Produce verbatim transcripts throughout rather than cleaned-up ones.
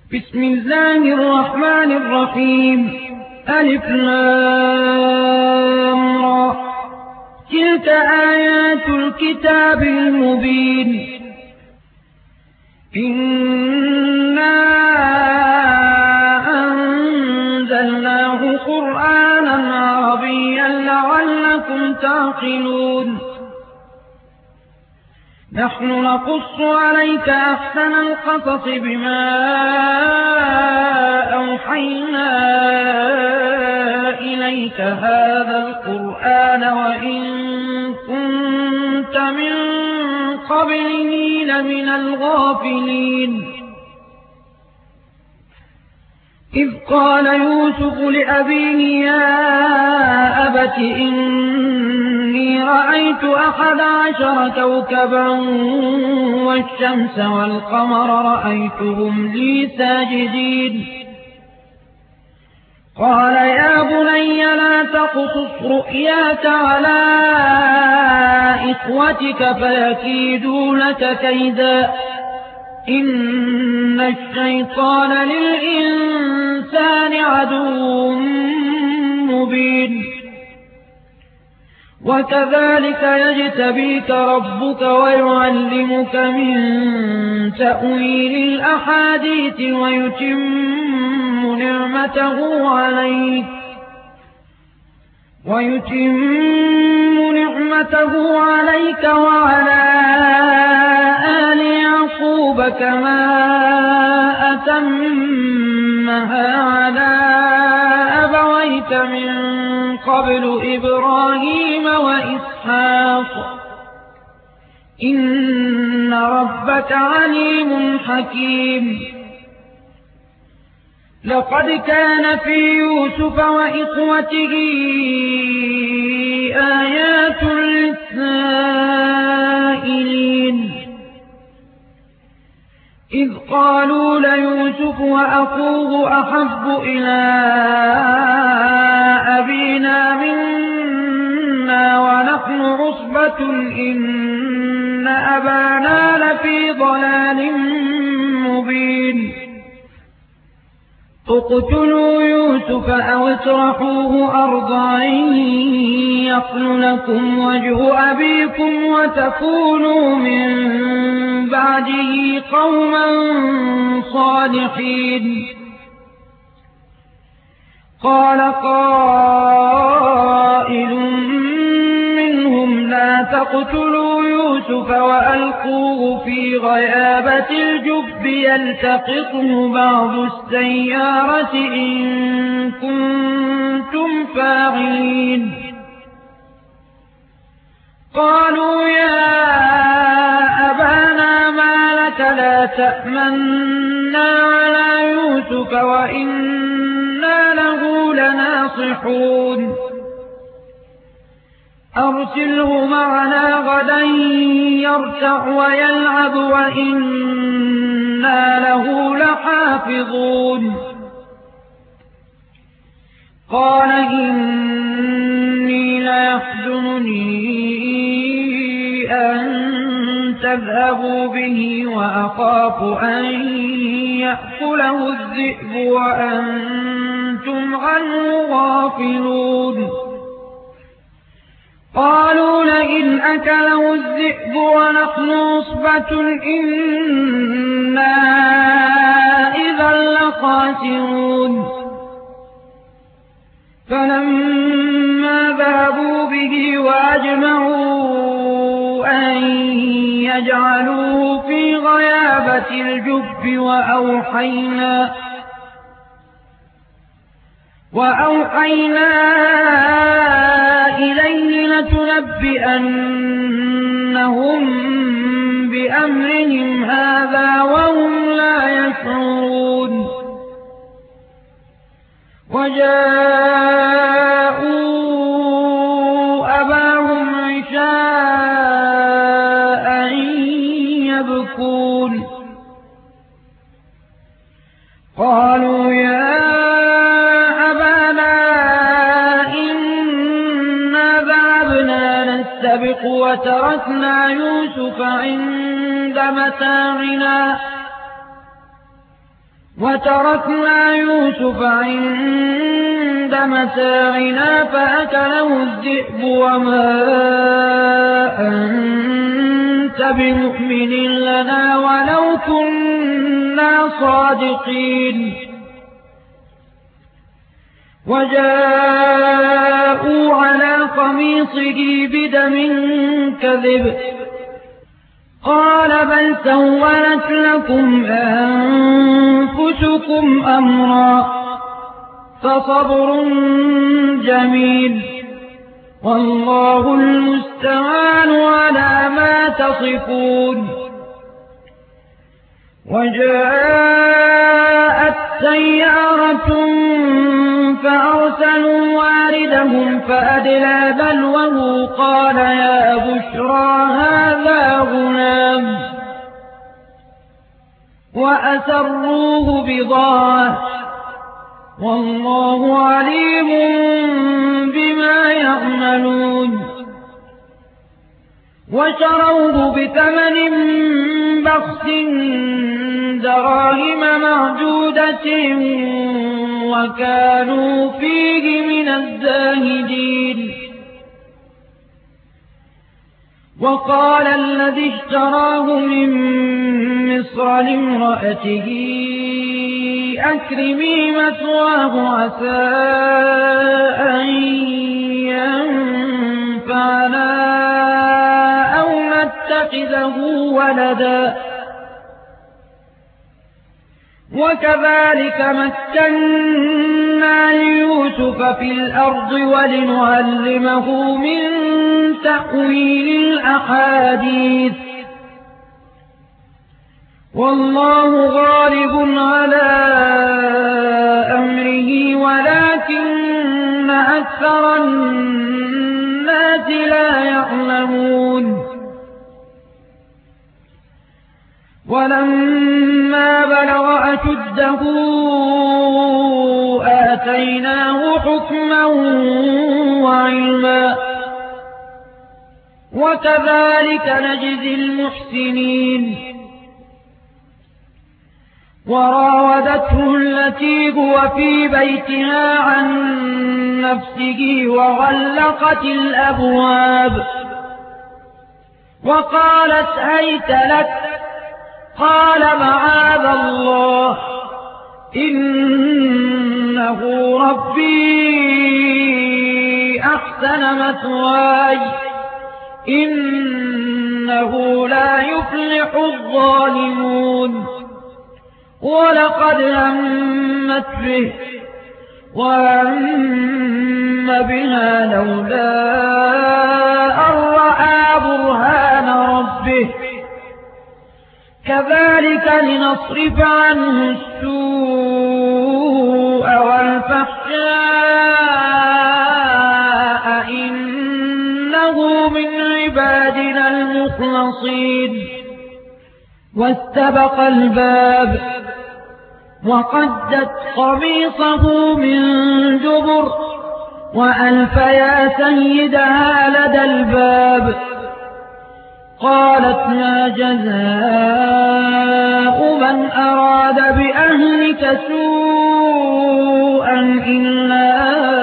بسم الله الرحمن الرحيم. ألف لام را. تلك آيات الكتاب المبين. إنا أنزلناه قرآنا عربيا لعلكم تعقلون. نحن نقص عليك أحسن القصص بما أوحينا إليك هذا القرآن وإن كنت من قبله لمن الغافلين. إذ قال يوسف لأبيه يا أبت إني رأيت أحد عشر كوكبا والشمس والقمر رأيتهم لي ساجدين. قال يا بني لا تقصص رؤياك على إخوتك فيكيدوا لك كيدا إن الشيطان للإنسان عدو مبين. وكذلك يجتبيك ربك ويعلمك من تأويل الأحاديث ويتم نعمته عليك ويتم نعمته عليك وعلى آل يعقوب كما أتمها على أبويك من قبل إبراهيم وإسحاق إن ربك عليم حكيم. لقد كان في يوسف وإخوته آيات للسائلين إذ قالوا ليوسف وأخوه أحب إلى أبينا منا ونحن عصبة إن أبانا لفي ضلال مبين. اقتلوا يوسف أو اطرحوه أرضا يخل لكم وجه أبيكم وتكونوا من بعده قوما صالحين. قال قائل منهم لا تقتلوا يوسف وألقوه في غيابة الجب يلتقطه بعض السيارة إن كنتم فاعلين. قالوا يا أبانا ما لك لا تأمنا على يوسف وإنا له لناصحون. أرسله معنا غدا يرتع ويلعب وإنا له لحافظون. قال إني ليحزنني أن تذهبوا به وأخاف أن يأكله الذئب وأنتم عنه غافلون. قالوا لئن أكله الذئب ونحن عصبة إنا إذا لخاسرون. فلما ذهبوا به وأجمعوا أن يجعلوه في غيابة الجب وأوحينا وأوحينا إليه لتنبئنهم بأمرهم هذا وهم لا يشعرون. وجاءوا أباهم عشاء يبكون. قالوا يا نستبق وتركنا يوسف عند متاعنا وتركنا يوسف عند متاعنا فأكله الذئب وما أنت بمؤمن لنا ولو كنا صادقين وجاءوا على قميصه بدم كذب قال بل سولت لكم أنفسكم أمرا فصبر جميل والله المستعان على ما تصفون وجاءت سيارة فأرسلوا واردهم فأدلى دلوه قال يا بشرى هذا غلام وأسروه بضاعة والله عليم بما يعملون وشروه بثمن بخس دراهم معدودة وكانوا فيه من الزاهدين وقال الذي اشتراه من مصر لامرأته أكرمي مثواه عسى أن ينفعنا أو نتخذه ولدا وكذلك مكنا ليوسف في الأرض ولنعلمه من تأويل الأحاديث والله غالب على أمره ولكن أكثر الناس لا يعلمون ولما بلغ أشده آتيناه حكما وعلما وكذلك نجزي المحسنين وراودته التي هو في بيتها عن نفسه وغلقت الأبواب وقالت هيت لك قال معاذ الله إنه ربي أحسن مثواي إنه لا يفلح الظالمون ولقد همت به وهم بها لولا أن رأى برهان ربه كذلك لنصرف عنه السوء والفحشاء إنه من عبادنا المخلصين واستبق الباب وقدت قميصه من دبر وألف يا سيدها لدى الباب قالت ما جزاء من أراد بأهلك سوءا إلا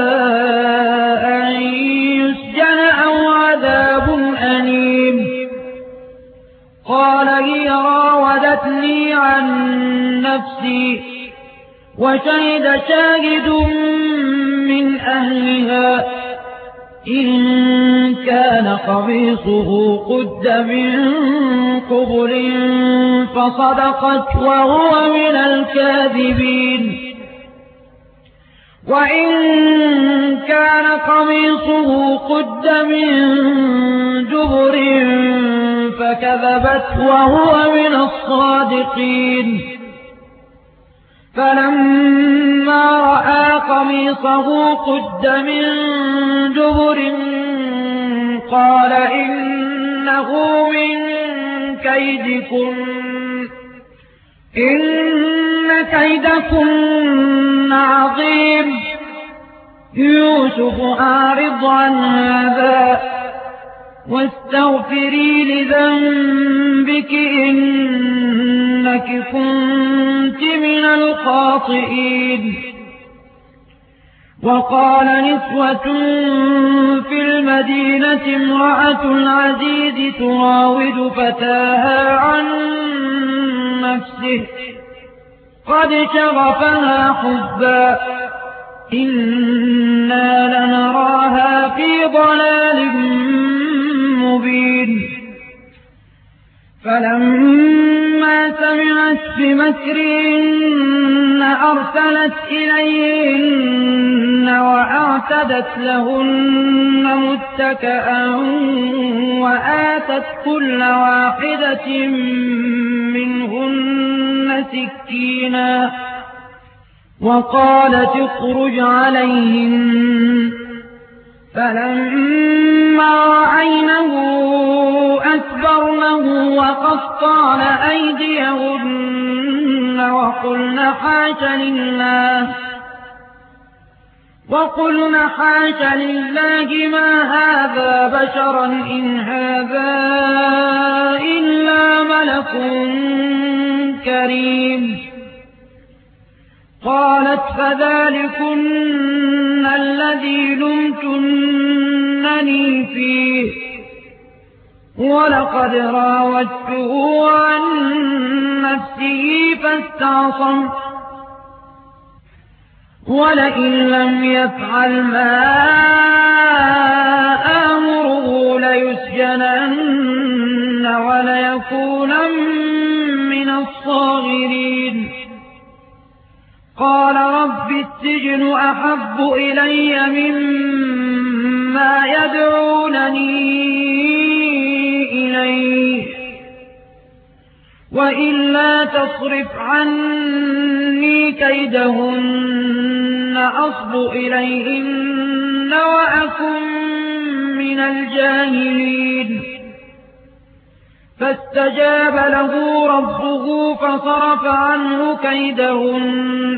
أن يسجن أو عذاب أليم قال هي راودتني عن نفسي وشهد شاهد من أهلها إن كان قميصه قد من قبل فصدقت وهو من الكاذبين وإن كان قميصه قد من دبر فكذبت وهو من الصادقين فلما رأى قميصه قد من دبر قال إنه من كيدكن إن كيدكن عظيم يوسف أعرض عن هذا واستغفري لذنبك إنك كنت من الخاطئين. وقال نسوة في المدينة امرأة العزيز تراود فتاها عن نفسه قد شغفها حبا إنا لنراها في ضلال مبين. فلما سمعت بمكرهن أرسلت إليهن وأعتدت لهن متكئا وآتت كل واحدة منهن سكينا وقالت اخرج عليهن. فلما رأينه أكبرنه وقطعن أيديهن وقلن حاش لله وقلن حاش لله ما هذا بشرا إن هذا إلا ملك كريم. قالت فذلكن الذي لمتنني فيه ولقد راودته عن نفسه فاستعصم ولئن لم يفعل ما آمره ليسجنن وليكونا من الصاغرين. قال رب السجن أحب إلي مما يدعونني إليه وإلا تصرف عني كيدهن أصب إليهن وأكن من الجاهلين. فاستجاب له ربه فصرف عنه كيدهن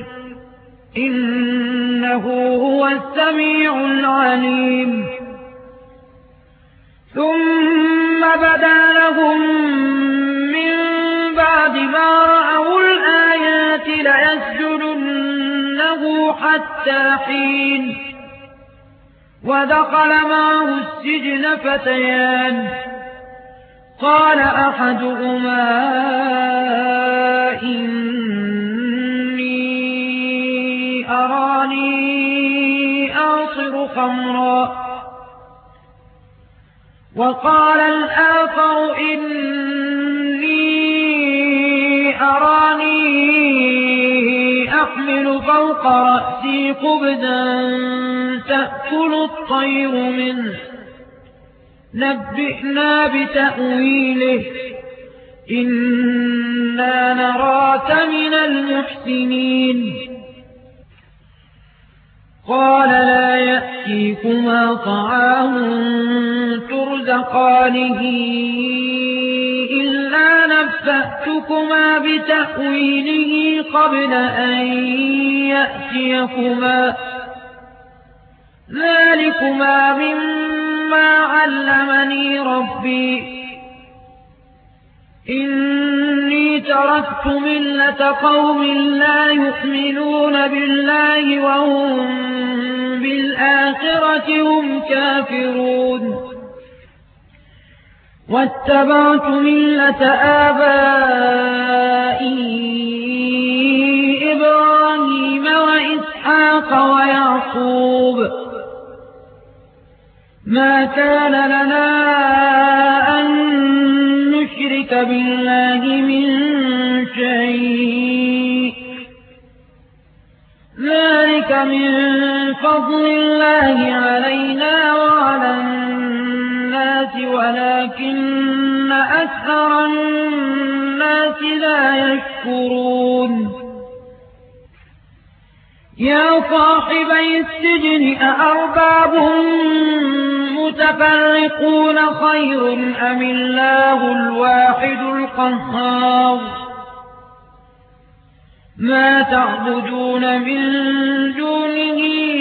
إنه هو السميع العليم. ثم بدا لهم من بعد ما رأوا الآيات ليسجننه حتى حين. ودخل معه السجن فتيان قال أحدهما إني أراني أعصر خمرا وقال الآخر إني أراني أحمل فوق رأسي خبزا تأكل الطير منه نبئنا بتأويله إنا نراك من المحسنين. قال لا يأتيكما طعام ترزقانه إلا نبأتكما بتأويله قبل أن يأتيكما ذلكما مما علمني ربي إني تركت ملة قوم لا يؤمنون بالله وهم بالآخرة هم كافرون واتبعت ملة آبائي إبراهيم وإسحاق ويعقوب ما كان لنا أن نشرك بالله من شيء ذلك من فضل الله علينا وعلى الناس ولكن أكثر الناس لا يشكرون. يا صاحبي السجن أأرباب متفرقون خير أم الله الواحد القهار ما تعبدون من دونه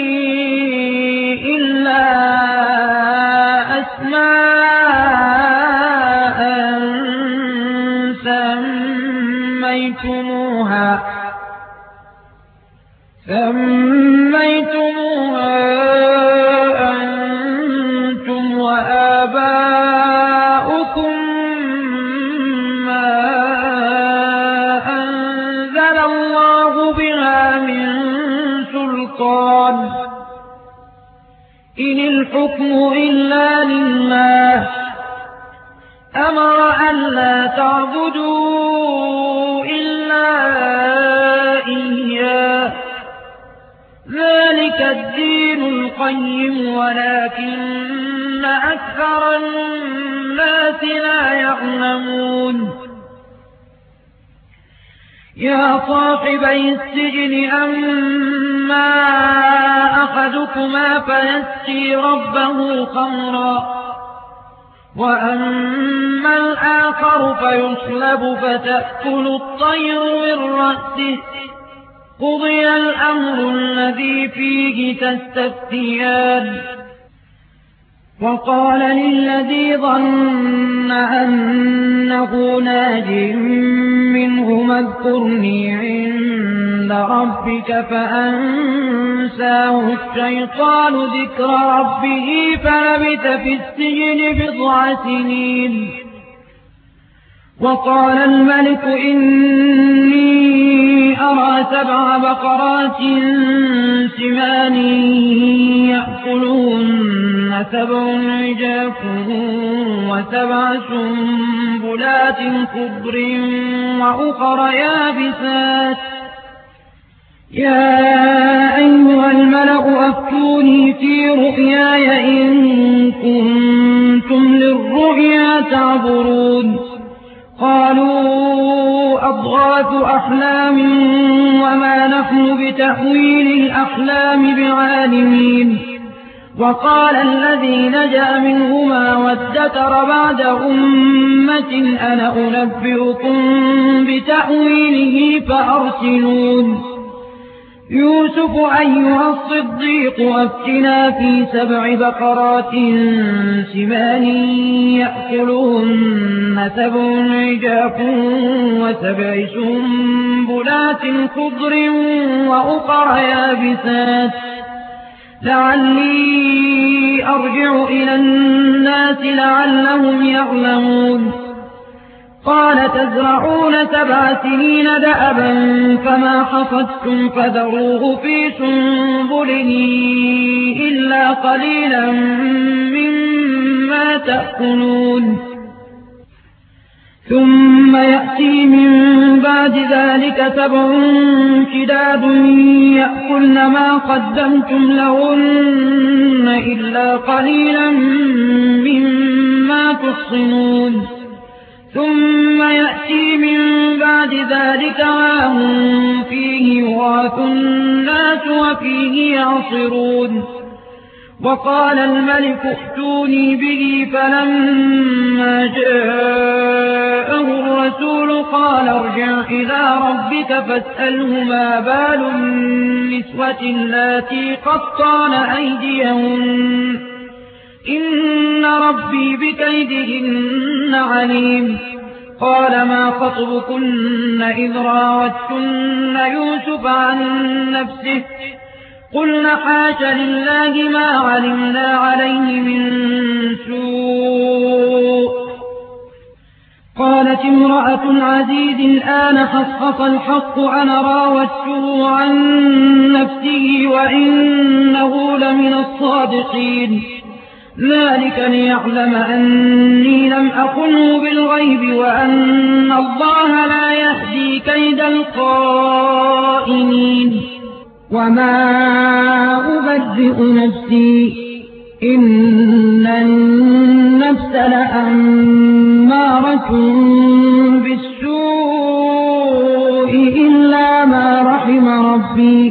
إلا أسماء سميتموها سميتموها أنتم وآباؤكم ما أنزل الله بها من سلطان إن الحكم إلا لله أمر ألا تعبدوا إلا إياه ذلك الدين القيم ولكن أكثر الناس لا يعلمون يا صاحبي السجن أما أحدكما فيسقي ربه خمرا وأما الآخر فيصلب فتأكل الطير من رأسه قضي الأمر الذي فيه تستفتيان وقال للذي ظن أنه ناج منهما اذكرني عند ربك فأنساه الشيطان ذكر ربه فلبث في السجن بضع سنين وقال الملك إني أرى سبع بقرات سمان يأكلهن سبع عجاف وسبع سنبلات خضر وأخر يابسات يا أيها الملأ أفتوني في رؤياي إن كنتم للرؤيا تعبرون قالوا أضغاث أحلام وما نحن بتأويل الأحلام بعالمين وقال الذي نجا منهما وادكر بعد أمة أنا أنبئكم بتأويله فأرسلون يوسف أيها الصديق أفتنا في سبع بقرات سمان يأكلهن سبع عجاف وسبع سنبلات خضر وأخر يابسات لعلي أرجع إلى الناس لعلهم يعلمون قال تزرعون سبع سنين دأبا فما حصدتم فذروه في سنبله إلا قليلا مما تأكلون ثم يأتي من بعد ذلك سبع شداد يأكلن ما قدمتم لهن إلا قليلا مما تحصنون ثم يأتي من بعد ذلك عام فيه يغاث الناس وفيه يعصرون وقال الملك ائتوني به فلما جاءه الرسول قال ارجع إلى ربك فاسأله ما بال النسوة اللاتي قطعن أيديهن إن ربي بكيدهن عليم قال ما خطبكن إذ راوتن يوسف عن نفسه قلنا حاش لله ما علمنا عليه من سوء قالت امرأة العزيز الآن حصحص الحق أنا راودته عن نفسه وإنه لمن الصادقين ذلك ليعلم أني لم أخنه بالغيب وأن الله لا يهدي كيد الخائنين وما أبرئ نفسي إن النفس لأمارة بالسوء إلا ما رحم ربي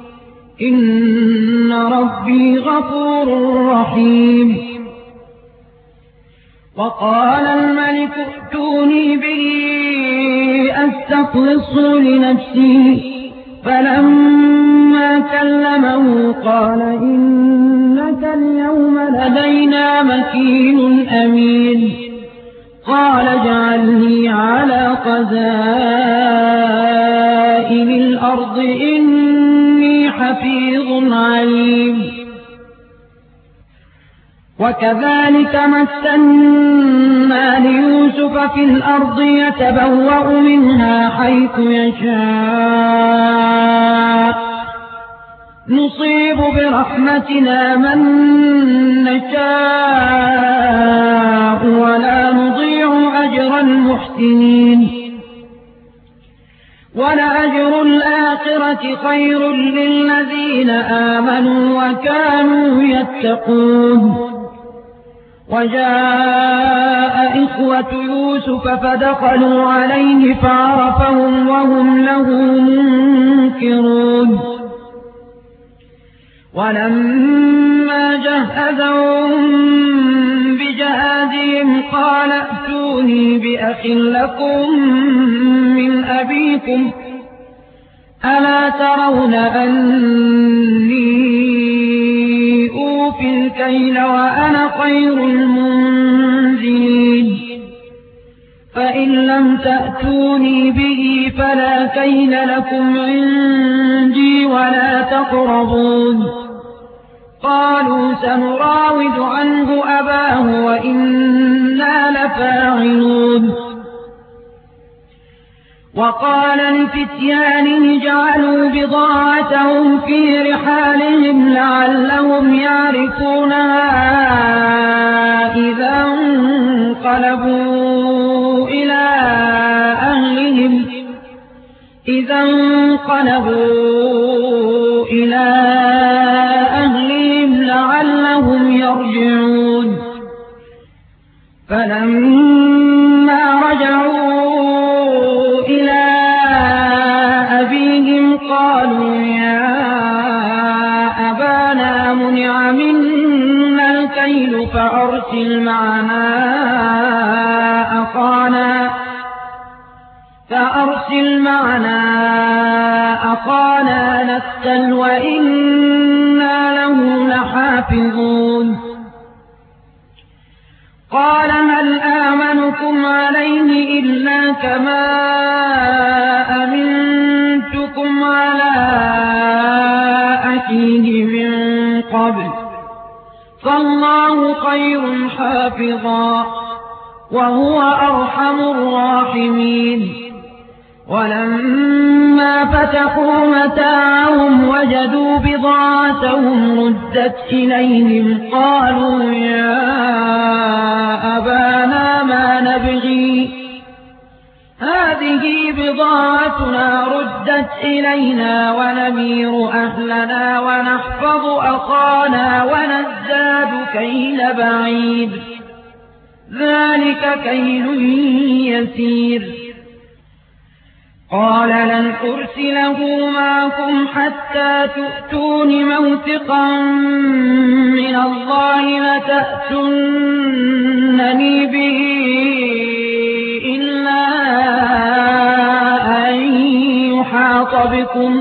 إن ربي غفور رحيم وقال الملك ائتوني به أستخلصه لنفسي فلما كلمه قال إنك اليوم لدينا مكين أمين قال اجعلني على خزائن الأرض إني عليم. وكذلك مكنا ليوسف في الأرض يتبوأ منها حيث يشاء نصيب برحمتنا من نشاء ولا نضيع أجر المحسنين ولأجر الآخرة خير للذين آمنوا وكانوا يتقون. وجاء إخوة يوسف فدخلوا عليه فعرفهم وهم له منكرون. ولما جهزهم بجهازهم قال ائتوني بأخ لكم من أبيكم ألا ترون أني أوفي الكيل وأنا خير المنزلين فإن لم تأتوني به فلا كيل لكم عندي ولا تقربون. قالوا سنراود عنه أباه وإنا لفاعلون. وقال لفتيانه اجعلوا بضاعتهم في رحالهم لعلهم يعرفونها إذا انقلبوا إلى أهلهم إذا انقلبوا إلى أهلهم لعلهم يرجعون. فلما رجعوا إلى أبيهم قالوا يا أبانا منع منا الكيل فأرسل معنا أخانا فأرسل معنا أخانا نكتل وإنا له لحافظون. قال هل آمنكم عليه إلا كما أمنتكم على أخيه من قبل فالله خير حافظا وهو أرحم الراحمين. ولما فتحوا متاعهم وجدوا بضاعتهم ردت إليهم قالوا يا أبانا ما نبغي هذه بضاعتنا ردت إلينا ونمير أهلنا ونحفظ أخانا ونزداد كيل بعيد ذلك كيل يسير. قال لن أرسله معكم حتى تؤتون موثقا من الله لتأتونني به إلا أن يحاط بكم.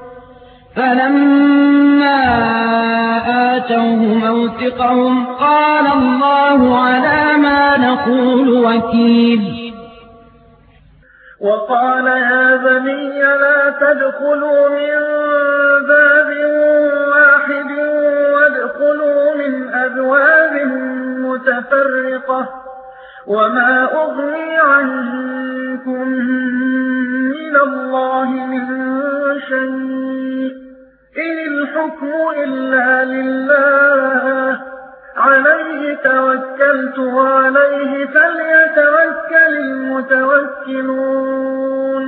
فلما آتوه موثقهم قال الله على ما نقول وكيل. وقال يا بني لا تدخلوا من باب واحد وادخلوا من أبواب متفرقة وما أغني عنكم من الله من شيء إن الحكم إلا لله عليه توكلت وعليه فليتوكل المتوكلون.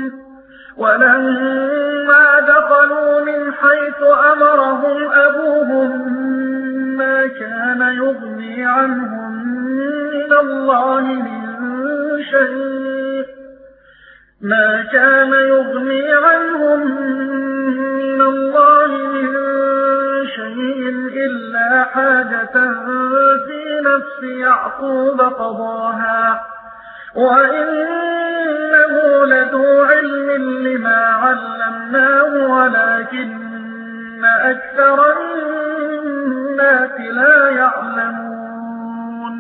ولما دخلوا من حيث أمرهم أبوهم ما كان يغني عنهم من الله من شيء ما كان يغني عنهم من الله من شيء إلا حاجة في نفس يعقوب قضاها وإنه لذو علم لما علمناه ولكن أكثر الناس لا يعلمون.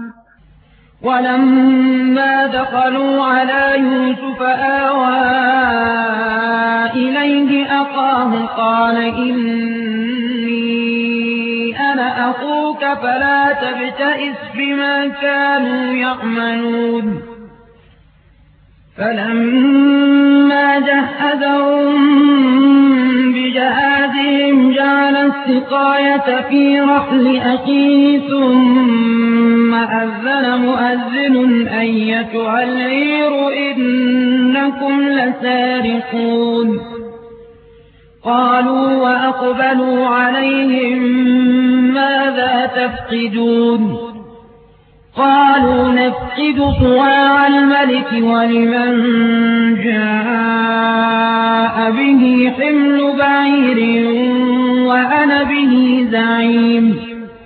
ولما دخلوا على يوسف آوى إليه أخاه قال إني فلا تبتئس بما كانوا يعملون فلما جهزهم بجهازهم جعل السقاية في رحل أخيه ثم أذن مؤذن أيتها العير إنكم لسارقون قالوا وأقبلوا عليهم ماذا تفقدون قالوا نفقد صواع الملك ولمن جاء به حمل بعير وأنا به زعيم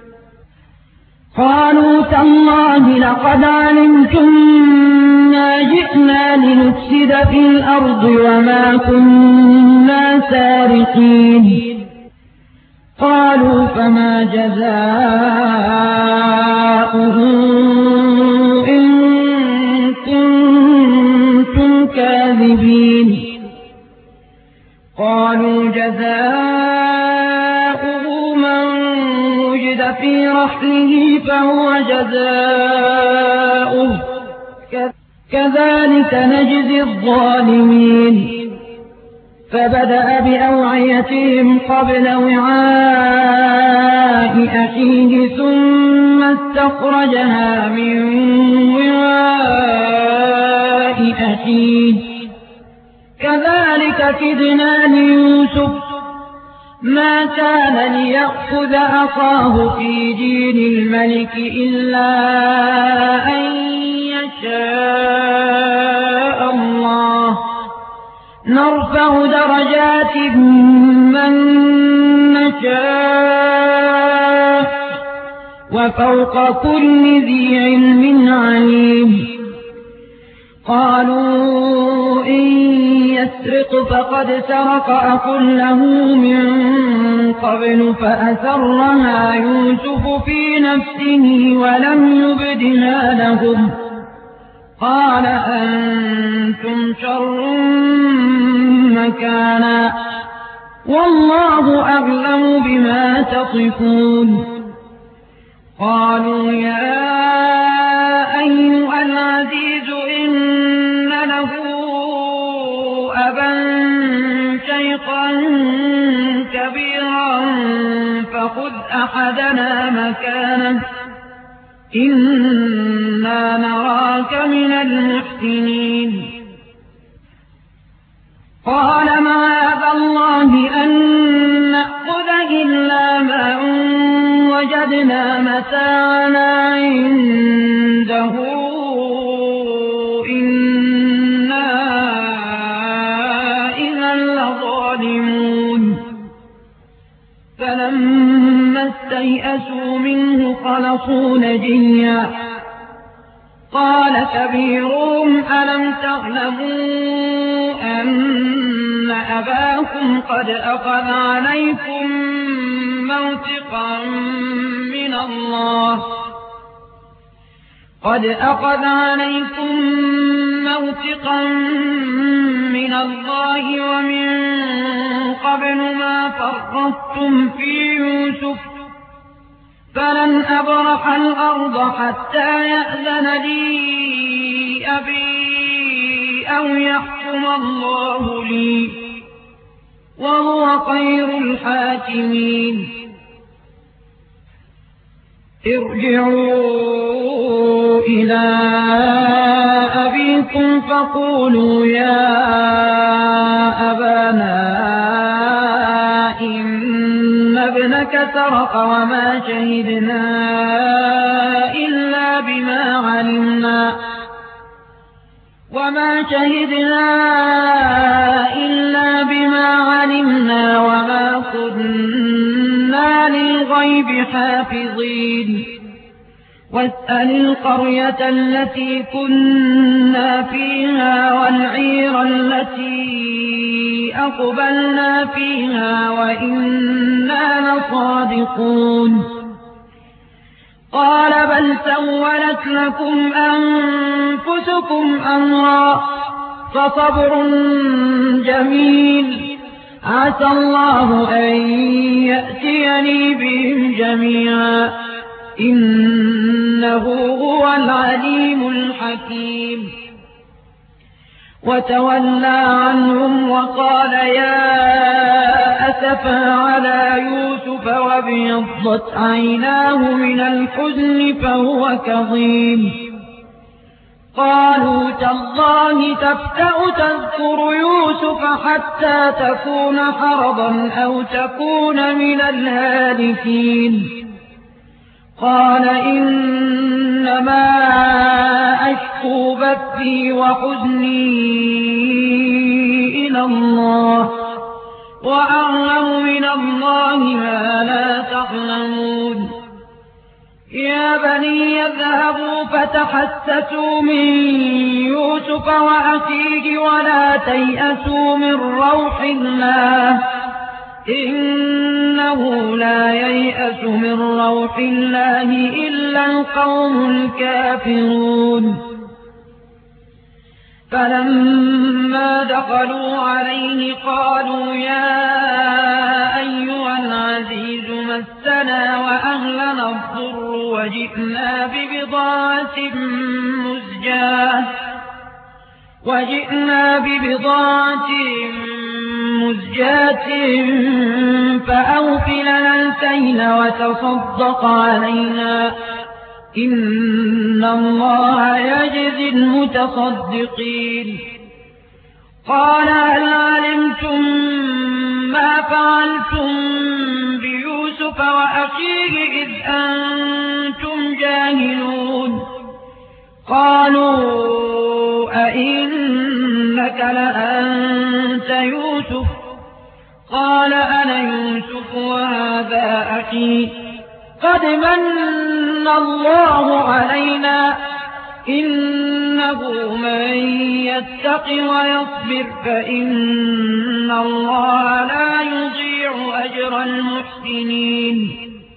قالوا تالله لقد علمتم ما جئنا لنفسد في الأرض وما كنا سارقين قالوا فما جزاؤه إن كنتم كاذبين قالوا جزاؤه من وجد في رحله فهو جزاؤه كذلك نجزي الظالمين فبدأ بأوعيتهم قبل وعاء أخيه ثم استخرجها من وعاء أخيه كذلك كدنا ليوسف ما كان ليأخذ أخاه في دين الملك إلا أن يشاء الله نرفع درجات من نشاء وفوق كل ذي علم عليم قالوا إن يسرق فقد سرق أخ له من قبل فأسرها يوسف في نفسه ولم يبدها لهم قال أنتم شر مكانا والله أعلم بما تصفون قالوا يا أيها العزيز إن له أبا شيخا كبيرا فخذ أحدنا مكانه إنا نراك من المحسنين قال معاذ الله أن نأخذ إلا ما وجدنا متاعنا عنده إنا إذا لظالمون فلما استيئسوا منه خلصوا نجيا قال كبيرهم ألم تعلموا أن أباكم قد أخذ عليكم موثقا من الله قد أخذ عليكم موثقا من الله ومن قبل ما فرطتم في يوسف فلن أبرح الأرض حتى يأذن لي أبي أو يحكم الله لي وهو خير الحاكمين ارجعوا إلى أبيكم فقولوا يا أبانا إن ابنك سرق وما شهدنا إلا بما علمنا وما شهدنا إلا بما علمنا وما كنا للغيب حافظين واسأل القرية التي كنا فيها والعير التي أقبلنا فيها وإنا لصادقون قال بل سولت لكم أنفسكم أمرا فصبر جميل عسى الله أن يأتيني بهم جميعا إنه هو العليم الحكيم وتولى عنهم وقال يا أسفا على يوسف وابيضت عيناه من الحزن فهو كظيم قالوا تالله تفتأ تذكر يوسف حتى تكون حرضا أو تكون من الهالكين قال إنما أشكو بثي وحزني إلى الله وأعلم من الله ما لا تعلمون يا بني اذهبوا فتحسسوا من يوسف وأخيه ولا تيأسوا من روح الله إنه لا ييأس من روح الله إلا القوم الكافرون فلما دخلوا عليه قالوا يا أيها العزيز مسنا وأهلنا الضر وجئنا ببضاعة مزجاة وجئنا ببضاعة مزجاة فأوف لنا الكيل وتصدق علينا إن الله يجزي المتصدقين قال هل علمتم ما فعلتم بيوسف وأخيه إذ أنتم جاهلون قالوا أئنك لأنت يوسف قال أنا يوسف وهذا أخي قد من الله علينا إنه من يتق ويصبر فإن الله لا يضيع أجر المحسنين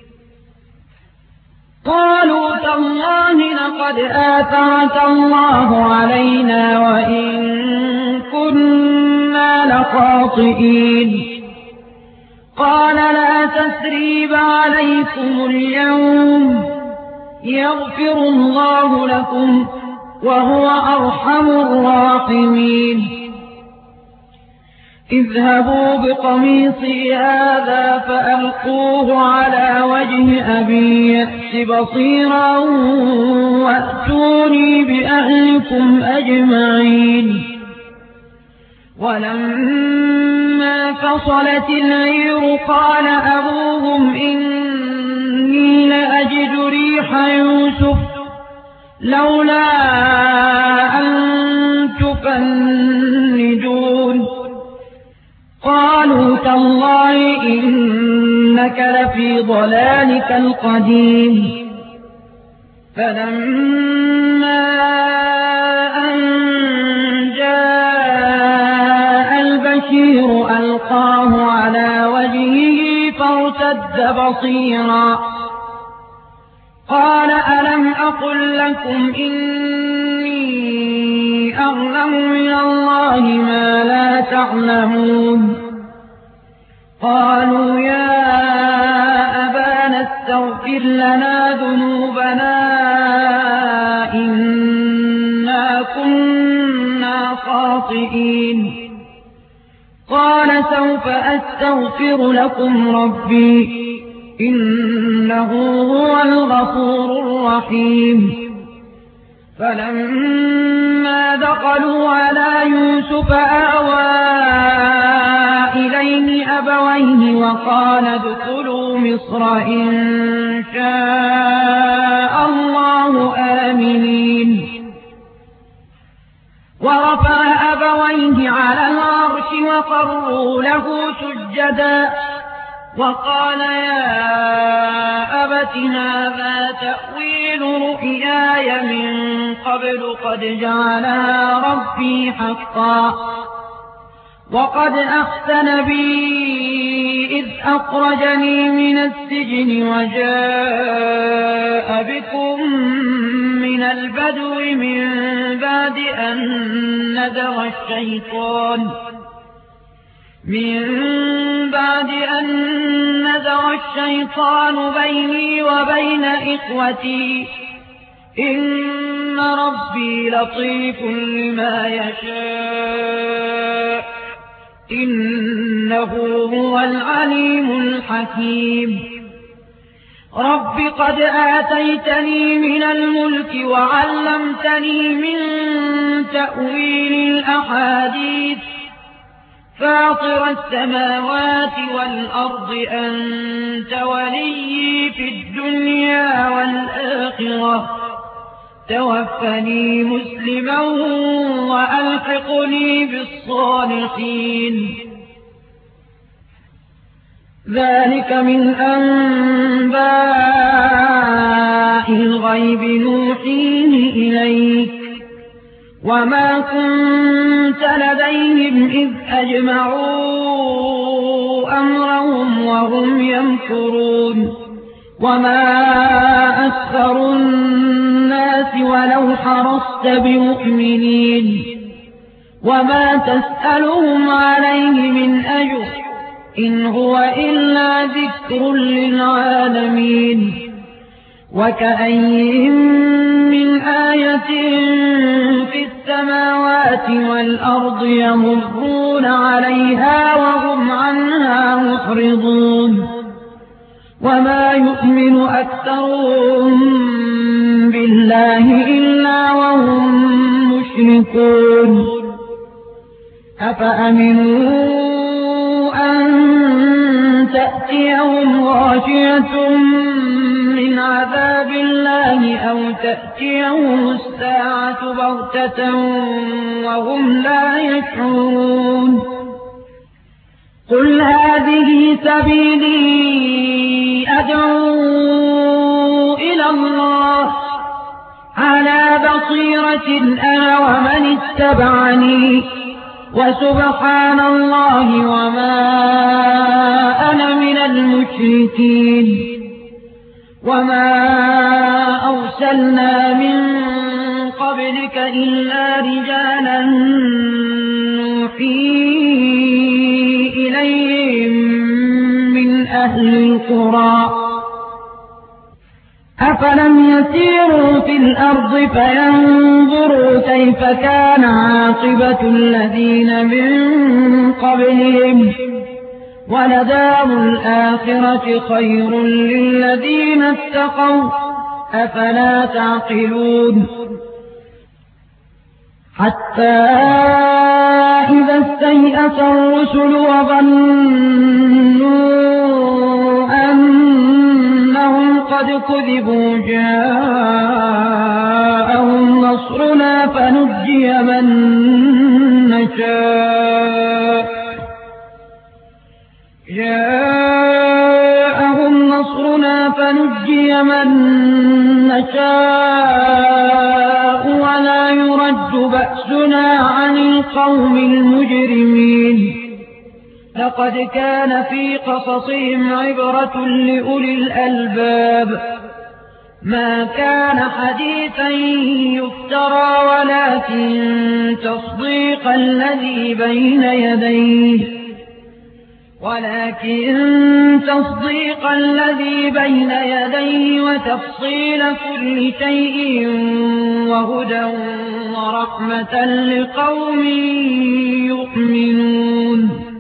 قالوا تالله لقد آثرك الله علينا وإن كنا لخاطئين قال لا تثريب عليكم اليوم يغفر الله لكم وهو أرحم الراحمين اذهبوا بقميصي هذا فألقوه على وجه أبي يأت بصيرا وأتوني بأهلكم أجمعين ولما فصلت العير قال أبوهم إني لأجد ريح يوسف لولا أن تفندون قالوا تالله إنك لفي ضلالك القديم فلما أن جاء البشير ألقاه على وجهه فارتد بصيرا قال ألم أقل لكم إني أعلم من الله ما لا تعلمون قالوا يا أبانا استغفر لنا ذنوبنا إنا كنا خاطئين قال سوف أستغفر لكم ربي إنه هو الغفور الرحيم فلما دخلوا على يوسف آوى إليه أبويه وقال ادخلوا مصر إن شاء الله آمنين ورفع أبويه على العرش وخروا له سجدا وقال يا أبت هذا تأويل رؤياي من قبل قد جعلها ربي حقا وقد أحسن بي إذ أخرجني من السجن وجاء بكم من البدو من بعد أن نزغ الشيطان من بعد أن نزغ الشيطان بيني وبين إخوتي إن ربي لطيف لما يشاء إنه هو العليم الحكيم رب قد آتيتني من الملك وعلمتني من تأويل الأحاديث فاطر السماوات والأرض أنت وليي في الدنيا والآخرة توفني مسلما وألحقني بالصالحين ذلك من أنباء الغيب نوحيه إليك وما كنت لديهم إذ أجمعوا أمرهم وهم يمكرون وما أكثر الناس ولو حرصت بمؤمنين وما تسألهم عليه من أجر إن هو إلا ذكر للعالمين وكأين من آية في السماوات والأرض يمرون عليها وهم عنها معرضون وما يؤمن أكثرهم بالله إلا وهم مشركون أفأمنوا أن تأتيهم غاشية من عذاب الله أو تأتيهم الساعة بغتة وهم لا يشعرون قل هذه سبيلي أدعو إلى الله على بصيرة أنا ومن اتبعني وسبحان الله وما أنا من المشركين وما أرسلنا من قبلك إلا رجالا نوحي إليهم من أهل القرى أفلم يسيروا في الأرض فينظروا كيف كان عاقبة الذين من قبلهم ولدار الآخرة خير للذين اتقوا أفلا تعقلون حتى إذا استيأس الرسل وظنوا أنهم قد كذبوا جاءهم نصرنا فنجي من نشاء جاءهم نصرنا فنجي من نشاء ولا يرد بأسنا عن القوم المجرمين لقد كان في قصصهم عبرة لأولي الألباب ما كان حديثا يفترى ولكن تصديق الذي بين يديه ولكن تصديق الذي بين يديه وتفصيل كل شيء وهدى ورحمة لقوم يؤمنون